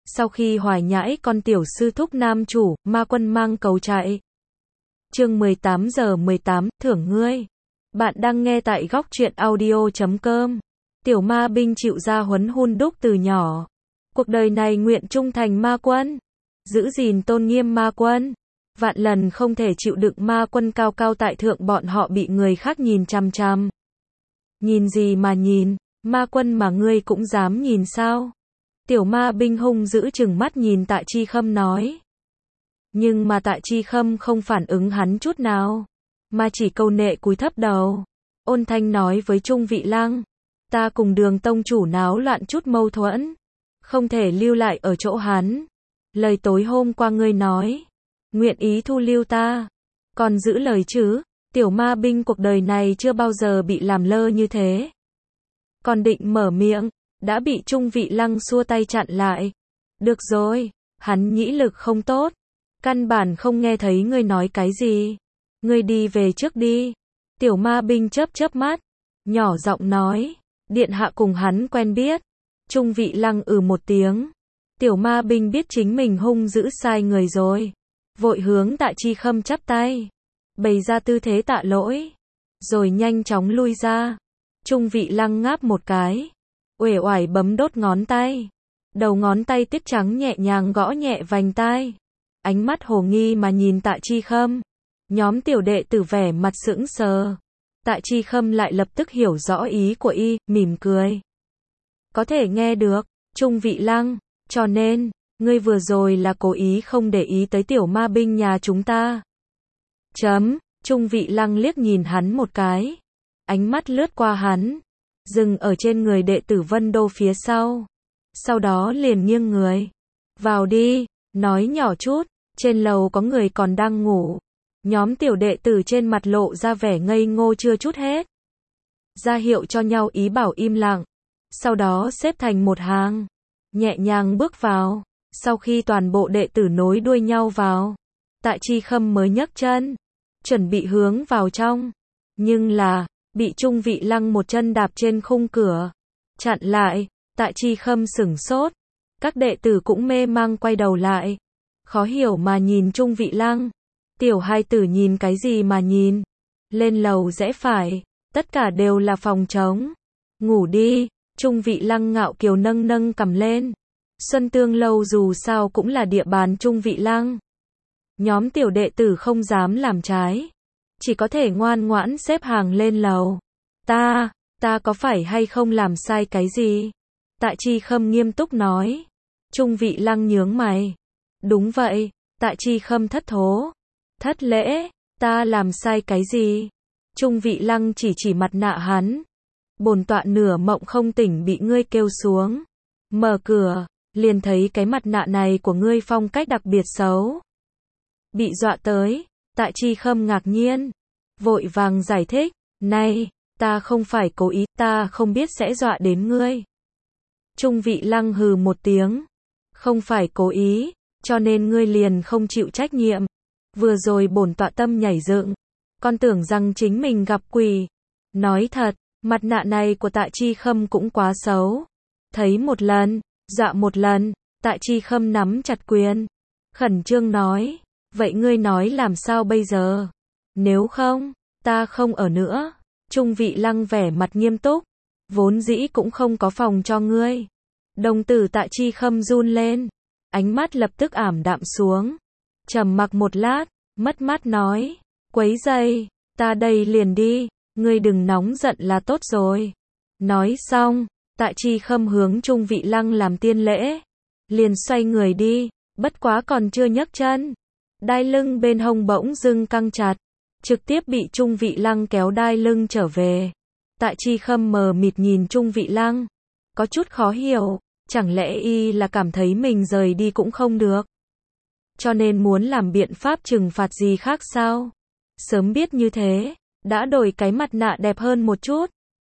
Sau khi hoài nhãi con tiểu sư thúc nam chủ, ma quân mang cầu chạy. Chương 18 giờ 18, thưởng ngươi. Bạn đang nghe tại góc truyện audio.com. Tiểu ma binh chịu ra huấn hun đúc từ nhỏ. Cuộc đời này nguyện trung thành ma quân. Giữ gìn tôn nghiêm ma quân. Vạn lần không thể chịu đựng ma quân cao cao tại thượng bọn họ bị người khác nhìn chằm chằm. Nhìn gì mà nhìn, ma quân mà ngươi cũng dám nhìn sao? Tiểu ma binh hung dữ chừng mắt nhìn Tạ Chi Khâm nói. Nhưng mà Tạ Chi Khâm không phản ứng hắn chút nào, mà chỉ câu nệ cúi thấp đầu. Ôn thanh nói với Trung Vị Lăng, ta cùng Đường tông chủ náo loạn chút mâu thuẫn, không thể lưu lại ở chỗ hắn. Lời tối hôm qua ngươi nói, nguyện ý thu lưu ta, còn giữ lời chứ? Tiểu ma binh cuộc đời này chưa bao giờ bị làm lơ như thế. Còn định mở miệng, đã bị Trung Vị Lăng xua tay chặn lại. Được rồi, hắn nhĩ lực không tốt, căn bản không nghe thấy ngươi nói cái gì. Ngươi đi về trước đi. Tiểu ma binh chớp chớp mắt, nhỏ giọng nói, điện hạ cùng hắn quen biết. Trung Vị Lăng một tiếng. Tiểu ma binh biết chính mình hung dữ sai người rồi, vội hướng Tạ Chi Khâm chắp tay, bày ra tư thế tạ lỗi, rồi nhanh chóng lui ra. Trung Vị Lăng ngáp một cái, uể oải bấm đốt ngón tay, đầu ngón tay tiết trắng nhẹ nhàng gõ nhẹ vành tai, ánh mắt hồ nghi mà nhìn Tạ Chi Khâm. Nhóm tiểu đệ tử vẻ mặt sững sờ. Tạ Chi Khâm lại lập tức hiểu rõ ý của y, mỉm cười. Có thể nghe được, Trung Vị Lăng, cho nên, ngươi vừa rồi là cố ý không để ý tới tiểu ma binh nhà chúng ta. Trung Vị Lăng liếc nhìn hắn một cái, ánh mắt lướt qua hắn, dừng ở trên người đệ tử Vân Đô phía sau. Sau đó liền nghiêng người. Vào đi, nói nhỏ chút, trên lầu có người còn đang ngủ. Nhóm tiểu đệ tử trên mặt lộ ra vẻ ngây ngô chưa chút hết. Ra hiệu cho nhau ý bảo im lặng. Sau đó xếp thành một hàng, nhẹ nhàng bước vào. Sau khi toàn bộ đệ tử nối đuôi nhau vào, Tạ Chi Khâm mới nhấc chân, chuẩn bị hướng vào trong. Nhưng là, bị Trung Vị Lăng một chân đạp trên khung cửa, chặn lại. Tạ Chi Khâm sửng sốt. Các đệ tử cũng mê mang quay đầu lại, khó hiểu mà nhìn Trung Vị Lăng. Tiểu hai tử nhìn cái gì mà nhìn? Lên lầu rẽ phải, tất cả đều là phòng trống. Ngủ đi. Trung Vị Lăng ngạo kiều nâng nâng cằm lên. Xuân Tương lâu dù sao cũng là địa bàn Trung Vị Lăng. Nhóm tiểu đệ tử không dám làm trái, chỉ có thể ngoan ngoãn xếp hàng lên lầu. Ta có phải hay không làm sai cái gì? Tạ Chi Khâm nghiêm túc nói. Trung Vị Lăng nhướng mày. Đúng vậy. Tạ Chi Khâm thất thố. Thất lễ, ta làm sai cái gì? Trung Vị Lăng chỉ mặt nạ hắn. Bổn tọa nửa mộng không tỉnh bị ngươi kêu xuống. Mở cửa, liền thấy cái mặt nạ này của ngươi phong cách đặc biệt xấu. Bị dọa tới, Tạ Chi Khâm ngạc nhiên, vội vàng giải thích, này, ta không phải cố ý, ta không biết sẽ dọa đến ngươi. Trung Vị Lăng hừ một tiếng, không phải cố ý, cho nên ngươi liền không chịu trách nhiệm. Vừa rồi bổn tọa tâm nhảy dựng, con tưởng rằng chính mình gặp quỷ. Nói thật, mặt nạ này của Tạ Chi Khâm cũng quá xấu. Thấy một lần, dọa một lần. Tạ Chi Khâm nắm chặt quyền, khẩn trương nói, vậy ngươi nói làm sao bây giờ? Nếu không, ta không ở nữa. Trung Vị Lăng vẻ mặt nghiêm túc, vốn dĩ cũng không có phòng cho ngươi. Đồng tử Tạ Chi Khâm run lên, ánh mắt lập tức ảm đạm xuống. Trầm mặc một lát, mất mát nói, quấy rầy, ta đây liền đi, ngươi đừng nóng giận là tốt rồi. Nói xong, Tạ Chi Khâm hướng Trung Vị Lăng làm tiên lễ, liền xoay người đi, bất quá còn chưa nhấc chân, đai lưng bên hông bỗng dưng căng chặt, trực tiếp bị Trung Vị Lăng kéo đai lưng trở về. Tạ Chi Khâm mờ mịt nhìn Trung Vị Lăng, có chút khó hiểu, chẳng lẽ y là cảm thấy mình rời đi cũng không được, cho nên muốn làm biện pháp trừng phạt gì khác sao? Sớm biết như thế, đã đổi cái mặt nạ đẹp hơn một chút.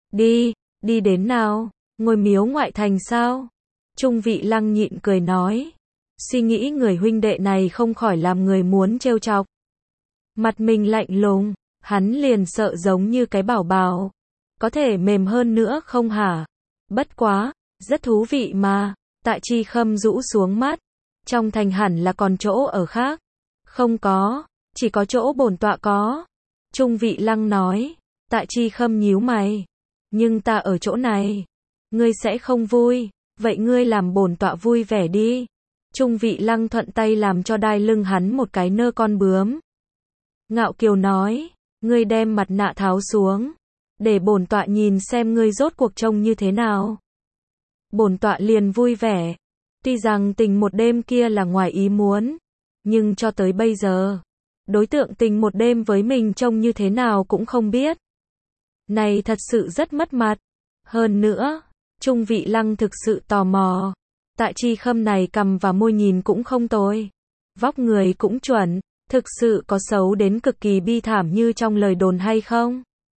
Đi đến nào, ngôi miếu ngoại thành sao? Trung Vị Lăng nhịn cười nói. Suy nghĩ người huynh đệ này không khỏi làm người muốn trêu chọc. Mặt mình lạnh lùng, hắn liền sợ giống như cái bảo bảo. Có thể mềm hơn nữa không hả? Bất quá, rất thú vị mà. Tạ Chi Khâm rũ xuống mắt. Trong thành hẳn là còn chỗ ở khác. Không có, chỉ có chỗ bổn tọa có. Trung Vị Lăng nói. Tạ Chi Khâm nhíu mày. Nhưng ta ở chỗ này. Ngươi sẽ không vui. Vậy ngươi làm bổn tọa vui vẻ đi. Trung Vị Lăng thuận tay làm cho đai lưng hắn một cái nơ con bướm. Ngạo kiều nói. Ngươi đem mặt nạ tháo xuống. Để bổn tọa nhìn xem ngươi rốt cuộc trông như thế nào. Bổn tọa liền vui vẻ. Tuy rằng tình một đêm kia là ngoài ý muốn. Nhưng cho tới bây giờ. Đối tượng tình một đêm với mình trông như thế nào cũng không biết. Này thật sự rất mất mặt. Hơn nữa, Trung Vị Lăng thực sự tò mò. Tạ Chi Khâm này cằm và môi nhìn cũng không tồi. Vóc người cũng chuẩn. Thực sự có xấu đến cực kỳ bi thảm như trong lời đồn hay không?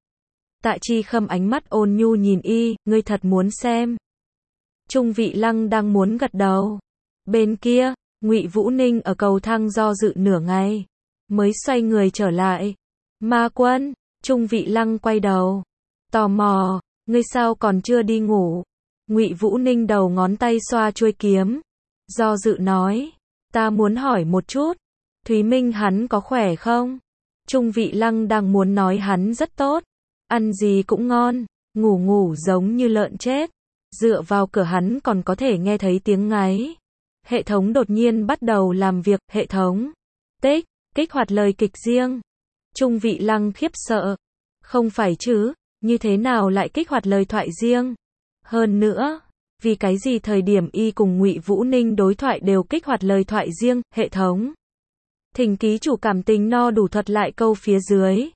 Tạ Chi Khâm ánh mắt ôn nhu nhìn y, ngươi thật muốn xem. Trung Vị Lăng đang muốn gật đầu. Bên kia, Ngụy Vũ Ninh ở cầu thang do dự nửa ngày, mới xoay người trở lại. Ma Quân, Trung Vị Lăng quay đầu. Tò mò, ngươi sao còn chưa đi ngủ? Ngụy Vũ Ninh đầu ngón tay xoa chuôi kiếm. Do dự nói, ta muốn hỏi một chút. Thúy Minh hắn có khỏe không? Trung Vị Lăng đang muốn nói hắn rất tốt. Ăn gì cũng ngon, ngủ giống như lợn chết. Dựa vào cửa hắn còn có thể nghe thấy tiếng ngáy. Hệ thống đột nhiên bắt đầu làm việc. Hệ thống kích hoạt lời kịch riêng. Trung Vị Lăng khiếp sợ. Không phải chứ, như thế nào lại kích hoạt lời thoại riêng? Hơn nữa, vì cái gì thời điểm y cùng Ngụy Vũ Ninh đối thoại đều kích hoạt lời thoại riêng? Hệ thống, thỉnh ký chủ cảm tình no đủ thuật lại câu phía dưới.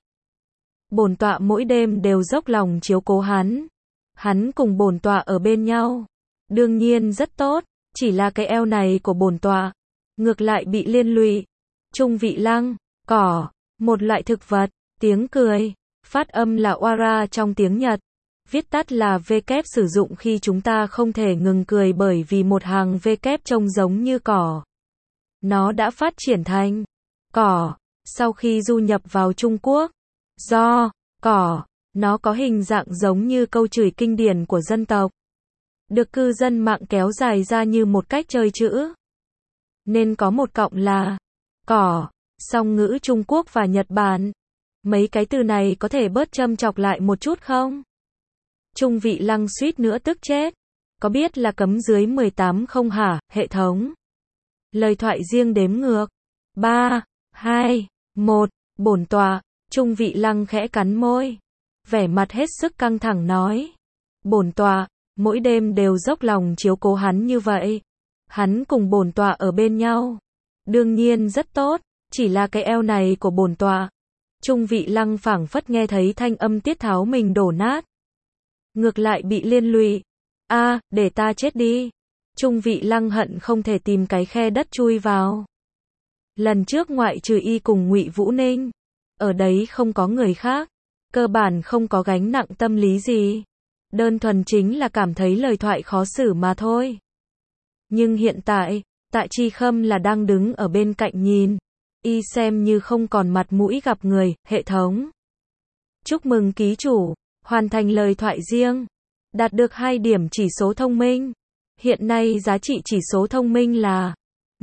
Bổn tọa mỗi đêm đều dốc lòng chiếu cố hắn. Hắn cùng bổn tọa ở bên nhau. Đương nhiên rất tốt, chỉ là cái eo này của bổn tọa. Ngược lại bị liên lụy. Trung Vị Lăng, cỏ, một loại thực vật, tiếng cười. Phát âm là oara trong tiếng Nhật. Viết tắt là W sử dụng khi chúng ta không thể ngừng cười bởi vì một hàng W trông giống như cỏ. Nó đã phát triển thành cỏ sau khi du nhập vào Trung Quốc. Do cỏ, nó có hình dạng giống như câu chửi kinh điển của dân tộc. Được cư dân mạng kéo dài ra như một cách chơi chữ. Nên có một cọng là cỏ, song ngữ Trung Quốc và Nhật Bản. Mấy cái từ này có thể bớt châm chọc lại một chút không? Trung Vị Lăng suýt nữa tức chết. Có biết là cấm dưới 18 không hả, hệ thống? Lời thoại riêng đếm ngược. 3, 2, 1, bổn tọa. Trung Vị Lăng khẽ cắn môi. Vẻ mặt hết sức căng thẳng nói. Bổn tọa, mỗi đêm đều dốc lòng chiếu cố hắn như vậy. Hắn cùng bổn tọa ở bên nhau. Đương nhiên rất tốt, chỉ là cái eo này của bổn tọa. Trung Vị Lăng phảng phất nghe thấy thanh âm tiết tháo mình đổ nát. Ngược lại bị liên lụy. Để ta chết đi. Trung Vị Lăng hận không thể tìm cái khe đất chui vào. Lần trước ngoại trừ y cùng Ngụy Vũ Ninh, ở đấy không có người khác, cơ bản không có gánh nặng tâm lý gì. Đơn thuần chính là cảm thấy lời thoại khó xử mà thôi. Nhưng hiện tại, Tạ Chi Khâm là đang đứng ở bên cạnh nhìn. Y xem như không còn mặt mũi gặp người. Hệ thống, chúc mừng ký chủ, hoàn thành lời thoại riêng. Đạt được 2 điểm chỉ số thông minh. Hiện nay giá trị chỉ số thông minh là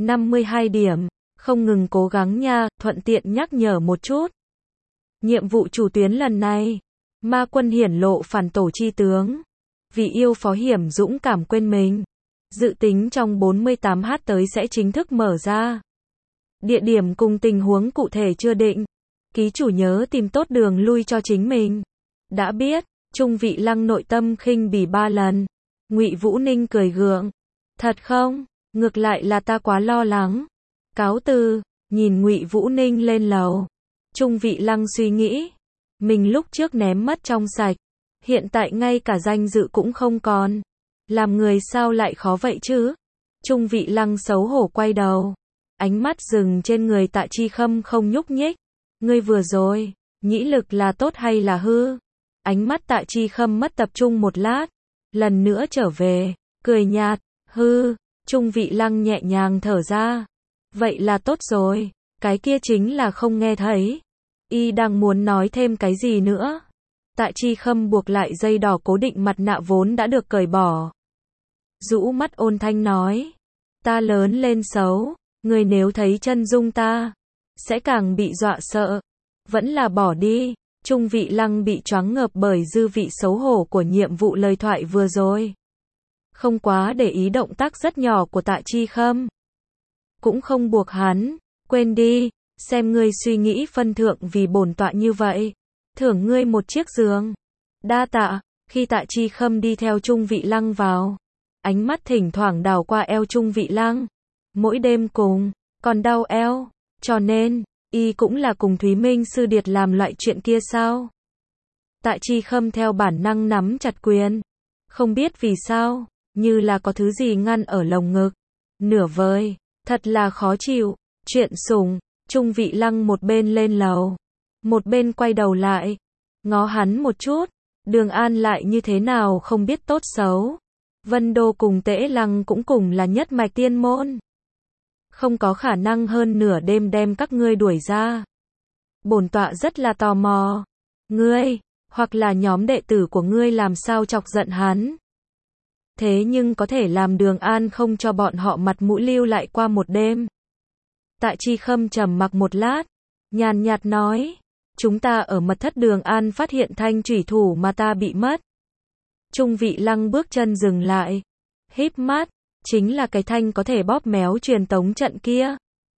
52 điểm. Không ngừng cố gắng nha, thuận tiện nhắc nhở một chút. Nhiệm vụ chủ tuyến lần này, Ma Quân hiển lộ phản tổ chi tướng. Vì yêu phó hiểm dũng cảm quên mình. Dự tính trong 48h tới sẽ chính thức mở ra. Địa điểm cùng tình huống cụ thể chưa định. Ký chủ nhớ tìm tốt đường lui cho chính mình. Đã biết. Trung Vị Lăng nội tâm khinh bỉ 3 lần. Ngụy Vũ Ninh cười gượng. Thật không? Ngược lại là ta quá lo lắng. Cáo từ. Nhìn Ngụy Vũ Ninh lên lầu. Trung Vị Lăng suy nghĩ. Mình lúc trước ném mất trong sạch. Hiện tại ngay cả danh dự cũng không còn. Làm người sao lại khó vậy chứ? Trung Vị Lăng xấu hổ quay đầu. Ánh mắt dừng trên người Tạ Chi Khâm không nhúc nhích. Ngươi vừa rồi, nhĩ lực là tốt hay là hư? Ánh mắt Tạ Chi Khâm mất tập trung một lát. Lần nữa trở về, cười nhạt, hư. Trung Vị Lăng nhẹ nhàng thở ra. Vậy là tốt rồi, cái kia chính là không nghe thấy. Y đang muốn nói thêm cái gì nữa. Tạ Chi Khâm buộc lại dây đỏ cố định mặt nạ vốn đã được cởi bỏ. rũ mắt ôn thanh nói. Ta lớn lên xấu, ngươi nếu thấy chân dung ta, sẽ càng bị dọa sợ. Vẫn là bỏ đi. Trung Vị Lăng bị choáng ngợp bởi dư vị xấu hổ của nhiệm vụ lời thoại vừa rồi. Không quá để ý động tác rất nhỏ của Tạ Chi Khâm. Cũng không buộc hắn, quên đi, xem ngươi suy nghĩ phân thượng vì bổn tọa như vậy. Thưởng ngươi một chiếc giường. Đa tạ. Khi Tạ Chi Khâm đi theo Trung Vị Lăng vào, ánh mắt thỉnh thoảng đảo qua eo Trung Vị Lăng. Mỗi đêm cùng, còn đau eo, cho nên, y cũng là cùng Thúy Minh Sư Điệt làm loại chuyện kia sao? Tạ Chi Khâm theo bản năng nắm chặt quyền. Không biết vì sao, như là có thứ gì ngăn ở lồng ngực. Nửa vời, thật là khó chịu. Chuyện sủng, Trung Vị Lăng một bên lên lầu, một bên quay đầu lại, ngó hắn một chút. Đường An lại như thế nào không biết tốt xấu. Vân Đô cùng Tễ Lăng cũng cùng là nhất mạch tiên môn. Không có khả năng hơn nửa đêm đem các ngươi đuổi ra. Bổn tọa rất là tò mò. Ngươi, hoặc là nhóm đệ tử của ngươi làm sao chọc giận hắn. Thế nhưng có thể làm Đường An không cho bọn họ mặt mũi lưu lại qua một đêm. Tạ Chi Khâm trầm mặc một lát, nhàn nhạt nói. Chúng ta ở mật thất Đường An phát hiện thanh chủy thủ mà ta bị mất. Trung Vị Lăng bước chân dừng lại, híp mắt, chính là cái thanh có thể bóp méo truyền tống trận kia.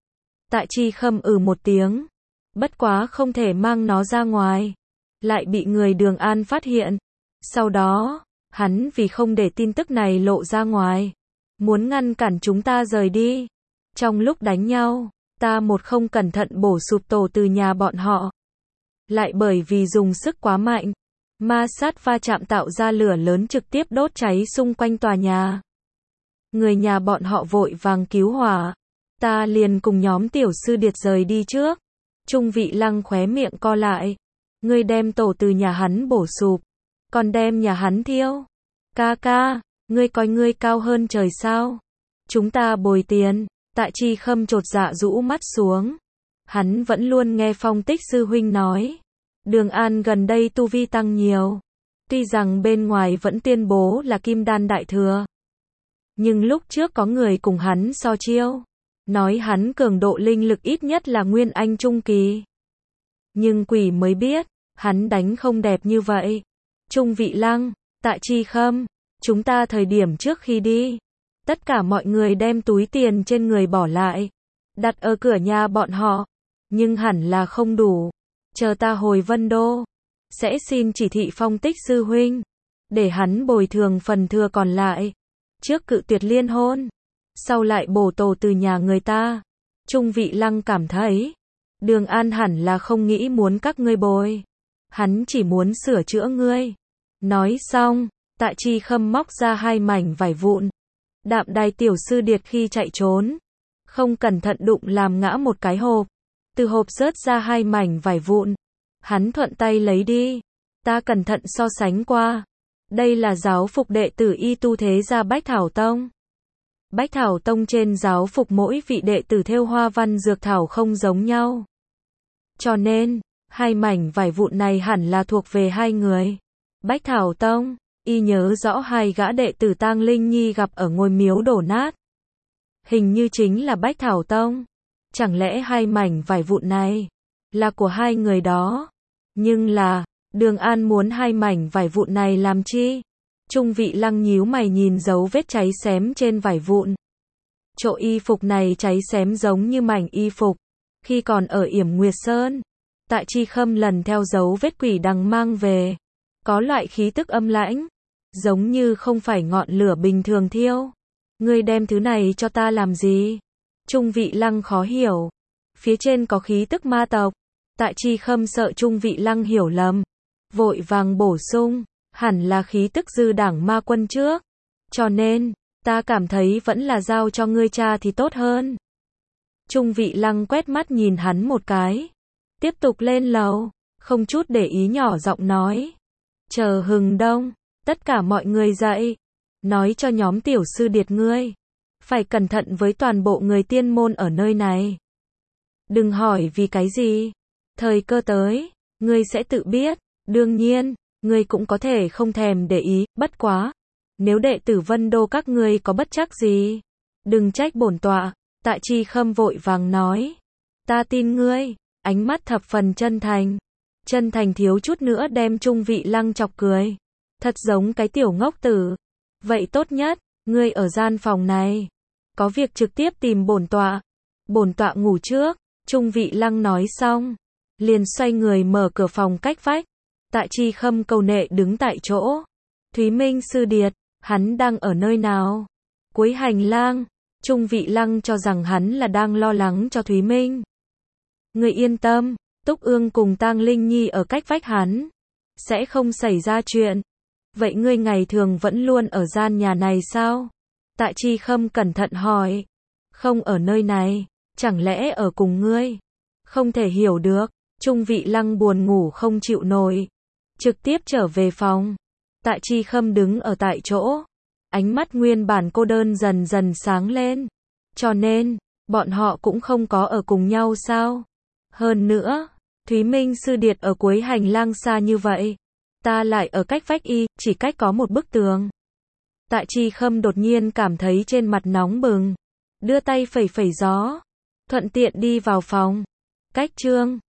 Tạ Chi Khâm một tiếng, bất quá không thể mang nó ra ngoài, lại bị người Đường An phát hiện. Sau đó, hắn vì không để tin tức này lộ ra ngoài, muốn ngăn cản chúng ta rời đi. Trong lúc đánh nhau, ta một không cẩn thận bổ sụp tổ từ nhà bọn họ. Lại bởi vì dùng sức quá mạnh, ma sát va chạm tạo ra lửa lớn trực tiếp đốt cháy xung quanh tòa nhà. Người nhà bọn họ vội vàng cứu hỏa. Ta liền cùng nhóm tiểu sư điệt rời đi trước. Trung Vị Lăng khóe miệng co lại. Ngươi đem tổ từ nhà hắn bổ sụp, còn đem nhà hắn thiêu. Ca ca, ngươi coi ngươi cao hơn trời sao? Chúng ta bồi tiền. Tạ Chi Khâm chột dạ rũ mắt xuống. Hắn vẫn luôn nghe Phong Tích sư huynh nói. Đường An gần đây tu vi tăng nhiều. Tuy rằng bên ngoài vẫn tuyên bố là kim đan đại thừa. Nhưng lúc trước có người cùng hắn so chiêu. Nói hắn cường độ linh lực ít nhất là nguyên anh trung kỳ. Nhưng quỷ mới biết, hắn đánh không đẹp như vậy. Trung Vị Lăng, Tạ Chi Khâm, chúng ta thời điểm trước khi đi. Tất cả mọi người đem túi tiền trên người bỏ lại. Đặt ở cửa nhà bọn họ. Nhưng hẳn là không đủ. Chờ ta hồi Vân Đô, sẽ xin chỉ thị Phong Tích sư huynh, để hắn bồi thường phần thừa còn lại. Trước cự tuyệt liên hôn, sau lại bổ tổ từ nhà người ta. Trung Vị Lăng cảm thấy, Đường An hẳn là không nghĩ muốn các ngươi bồi. Hắn chỉ muốn sửa chữa ngươi. Nói xong, Tạ Chi Khâm móc ra 2 mảnh vải vụn. Đạm Đài tiểu sư điệt khi chạy trốn, không cẩn thận đụng làm ngã một cái hộp. Từ hộp rớt ra 2 mảnh vải vụn. Hắn thuận tay lấy đi. Ta cẩn thận so sánh qua. Đây là giáo phục đệ tử y tu thế gia Bách Thảo Tông. Bách Thảo Tông trên giáo phục mỗi vị đệ tử thêu hoa văn dược thảo không giống nhau. Cho nên, 2 mảnh vải vụn này hẳn là thuộc về 2 người. Bách Thảo Tông, y nhớ rõ 2 gã đệ tử Tang Linh Nhi gặp ở ngôi miếu đổ nát. Hình như chính là Bách Thảo Tông. Chẳng lẽ 2 mảnh vải vụn này là của 2 người đó? Nhưng là, Đường An muốn 2 mảnh vải vụn này làm chi? Trung Vị Lăng nhíu mày nhìn dấu vết cháy xém trên vải vụn. Chỗ y phục này cháy xém giống như mảnh y phục khi còn ở Yểm Nguyệt Sơn. Tạ Chi Khâm lần theo dấu vết quỷ đằng mang về, có loại khí tức âm lãnh, giống như không phải ngọn lửa bình thường thiêu. Ngươi đem thứ này cho ta làm gì? Trung Vị Lăng khó hiểu. Phía trên có khí tức ma tộc. Tạ Chi Khâm sợ Trung Vị Lăng hiểu lầm, vội vàng bổ sung, hẳn là khí tức dư đảng ma quân trước. Cho nên, ta cảm thấy vẫn là giao cho ngươi cha thì tốt hơn. Trung Vị Lăng quét mắt nhìn hắn một cái, tiếp tục lên lầu, không chút để ý nhỏ giọng nói. Chờ hừng đông, tất cả mọi người dậy, nói cho nhóm tiểu sư điệt ngươi, phải cẩn thận với toàn bộ người tiên môn ở nơi này. Đừng hỏi vì cái gì, thời cơ tới, ngươi sẽ tự biết. Đương nhiên, ngươi cũng có thể không thèm để ý, bất quá, nếu đệ tử Vân Đô các ngươi có bất trắc gì, đừng trách bổn tọa. Tạ Chi Khâm vội vàng nói, ta tin ngươi, ánh mắt thập phần chân thành thiếu chút nữa đem Trung Vị Lăng chọc cười, thật giống cái tiểu ngốc tử. Vậy tốt nhất, ngươi ở gian phòng này, có việc trực tiếp tìm bổn tọa ngủ trước. Trung Vị Lăng nói xong, liền xoay người mở cửa phòng cách vách. Tạ Chi Khâm câu nệ đứng tại chỗ. Thúy Minh sư điệt, hắn đang ở nơi nào? Cuối hành lang. Trung Vị Lăng cho rằng hắn là đang lo lắng cho Thúy Minh. Người yên tâm, Túc Ương cùng Tang Linh Nhi ở cách vách hắn, sẽ không xảy ra chuyện. Vậy ngươi ngày thường vẫn luôn ở gian nhà này sao? Tạ Chi Khâm cẩn thận hỏi. Không ở nơi này, chẳng lẽ ở cùng ngươi? Không thể hiểu được. Trung Vị Lăng buồn ngủ không chịu nổi, trực tiếp trở về phòng. Tạ Chi Khâm đứng ở tại chỗ, ánh mắt nguyên bản cô đơn dần dần sáng lên. Cho nên, bọn họ cũng không có ở cùng nhau sao? Hơn nữa, Thúy Minh sư điệt ở cuối hành lang xa như vậy, ta lại ở cách vách y, chỉ cách có một bức tường. Tạ Chi Khâm đột nhiên cảm thấy trên mặt nóng bừng, đưa tay phẩy phẩy gió, thuận tiện đi vào phòng. Cách chương